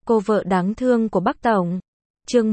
Cô vợ đáng thương của Bắc Tổng. Chương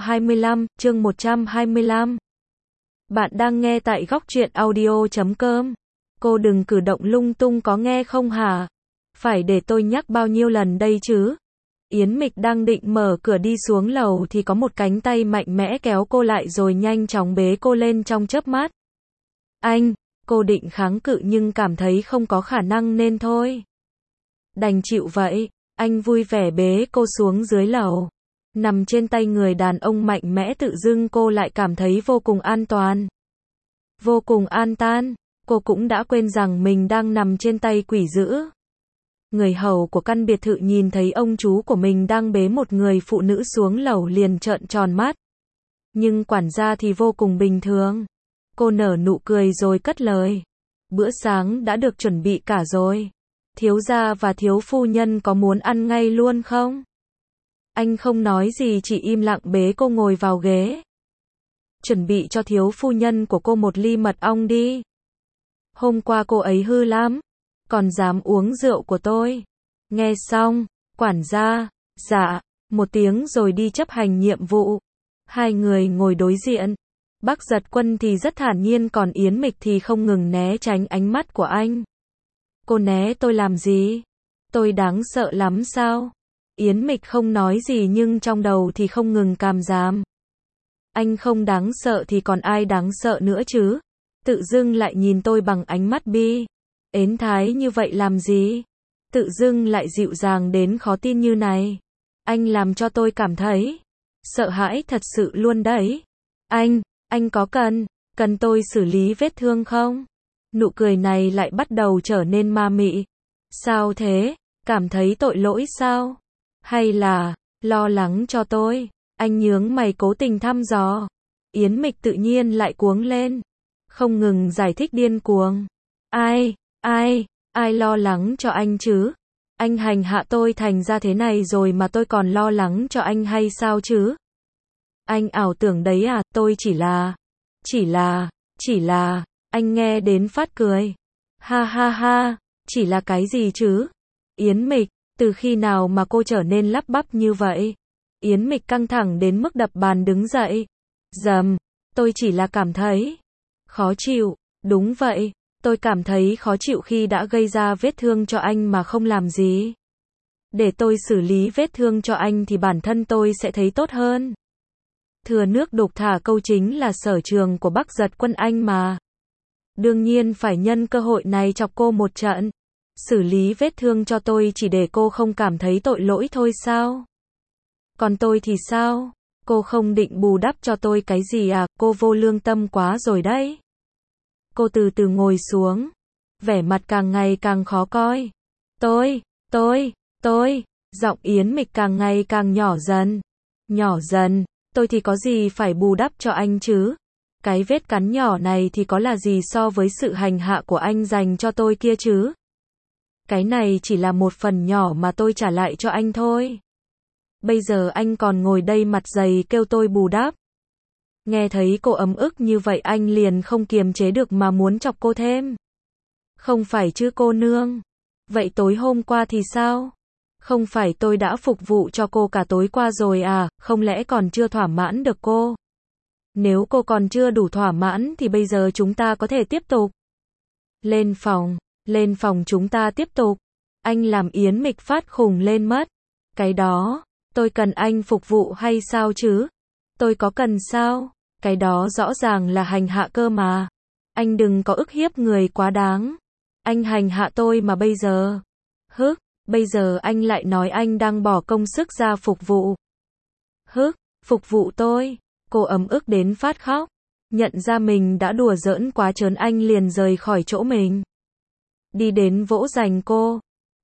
125. Bạn đang nghe tại góc truyện audio.com. Cô đừng cử động lung tung có nghe không hả? Phải để tôi nhắc bao nhiêu lần đây chứ? Yến Mịch đang định mở cửa đi xuống lầu thì có một cánh tay mạnh mẽ kéo cô lại rồi nhanh chóng bế cô lên trong chớp mắt. Anh, cô định kháng cự nhưng cảm thấy không có khả năng nên thôi. Đành chịu vậy, anh vui vẻ bế cô xuống dưới lầu. Nằm trên tay người đàn ông mạnh mẽ tự dưng cô lại cảm thấy vô cùng an toàn. Vô cùng an tan, cô cũng đã quên rằng mình đang nằm trên tay quỷ dữ. Người hầu của căn biệt thự nhìn thấy ông chú của mình đang bế một người phụ nữ xuống lầu liền trợn tròn mắt. Nhưng quản gia thì vô cùng bình thường. Cô nở nụ cười rồi cất lời. Bữa sáng đã được chuẩn bị cả rồi. Thiếu gia và thiếu phu nhân có muốn ăn ngay luôn không? Anh không nói gì chỉ im lặng bế cô ngồi vào ghế. Chuẩn bị cho thiếu phu nhân của cô một ly mật ong đi. Hôm qua cô ấy hư lắm, còn dám uống rượu của tôi. Nghe xong, quản gia, dạ, một tiếng rồi đi chấp hành nhiệm vụ. Hai người ngồi đối diện. Bắc Giật Quân thì rất thản nhiên còn Yến Mịch thì không ngừng né tránh ánh mắt của anh. Cô né tôi làm gì? Tôi đáng sợ lắm sao? Yến Mịch không nói gì nhưng trong đầu thì không ngừng cảm giảm. Anh không đáng sợ thì còn ai đáng sợ nữa chứ? Tự dưng lại nhìn tôi bằng ánh mắt bi ến thái như vậy làm gì? Tự dưng lại dịu dàng đến khó tin như này. Anh làm cho tôi cảm thấy sợ hãi thật sự luôn đấy. Anh có cần tôi xử lý vết thương không? Nụ cười này lại bắt đầu trở nên ma mị. Sao thế? Cảm thấy tội lỗi sao? Hay là lo lắng cho tôi? Anh nhướng mày cố tình thăm dò. Yến Mịch tự nhiên lại cuống lên, không ngừng giải thích điên cuồng. Ai lo lắng cho anh chứ? Anh hành hạ tôi thành ra thế này rồi mà tôi còn lo lắng cho anh hay sao chứ? Anh ảo tưởng đấy à, tôi chỉ là, anh nghe đến phát cười. Ha, chỉ là cái gì chứ? Yến Mịch, từ khi nào mà cô trở nên lắp bắp như vậy? Yến Mịch căng thẳng đến mức đập bàn đứng dậy. Tôi chỉ là cảm thấy khó chịu, đúng vậy, tôi cảm thấy khó chịu khi đã gây ra vết thương cho anh mà không làm gì. Để tôi xử lý vết thương cho anh thì bản thân tôi sẽ thấy tốt hơn. Thừa nước đục thả câu chính là sở trường của Bắc Giật Quân anh mà. Đương nhiên phải nhân cơ hội này chọc cô một trận. Xử lý vết thương cho tôi chỉ để cô không cảm thấy tội lỗi thôi sao? Còn tôi thì sao? Cô không định bù đắp cho tôi cái gì à? Cô vô lương tâm quá rồi đấy. Cô từ từ ngồi xuống, vẻ mặt càng ngày càng khó coi. Tôi, giọng Yến Mịch càng ngày càng nhỏ dần. Tôi thì có gì phải bù đắp cho anh chứ? Cái vết cắn nhỏ này thì có là gì so với sự hành hạ của anh dành cho tôi kia chứ? Cái này chỉ là một phần nhỏ mà tôi trả lại cho anh thôi. Bây giờ anh còn ngồi đây mặt dày kêu tôi bù đắp. Nghe thấy cô ấm ức như vậy anh liền không kiềm chế được mà muốn chọc cô thêm. Không phải chứ cô nương. Vậy tối hôm qua thì sao? Không phải tôi đã phục vụ cho cô cả tối qua rồi à, không lẽ còn chưa thỏa mãn được cô? Nếu cô còn chưa đủ thỏa mãn thì bây giờ chúng ta có thể tiếp tục. Lên phòng chúng ta tiếp tục. Anh làm Yến Mịch phát khùng lên mất. Cái đó, tôi cần anh phục vụ hay sao chứ? Tôi có cần sao? Cái đó rõ ràng là hành hạ cơ mà. Anh đừng có ức hiếp người quá đáng. Anh hành hạ tôi mà bây giờ anh lại nói anh đang bỏ công sức ra phục vụ. Phục vụ tôi. Cô ấm ức đến phát khóc. Nhận ra mình đã đùa giỡn quá trớn anh liền rời khỏi chỗ mình. Đi đến vỗ giành cô.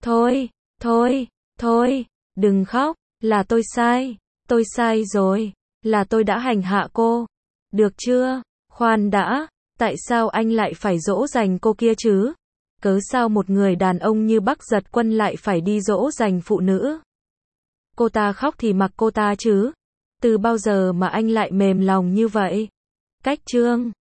Thôi, đừng khóc, là tôi sai rồi, là tôi đã hành hạ cô. Được chưa? Khoan đã, tại sao anh lại phải dỗ dành cô kia chứ? Cớ sao một người đàn ông như Bắc Giật Quân lại phải đi dỗ dành phụ nữ? Cô ta khóc thì mặc cô ta chứ. Từ bao giờ mà anh lại mềm lòng như vậy? Cách chương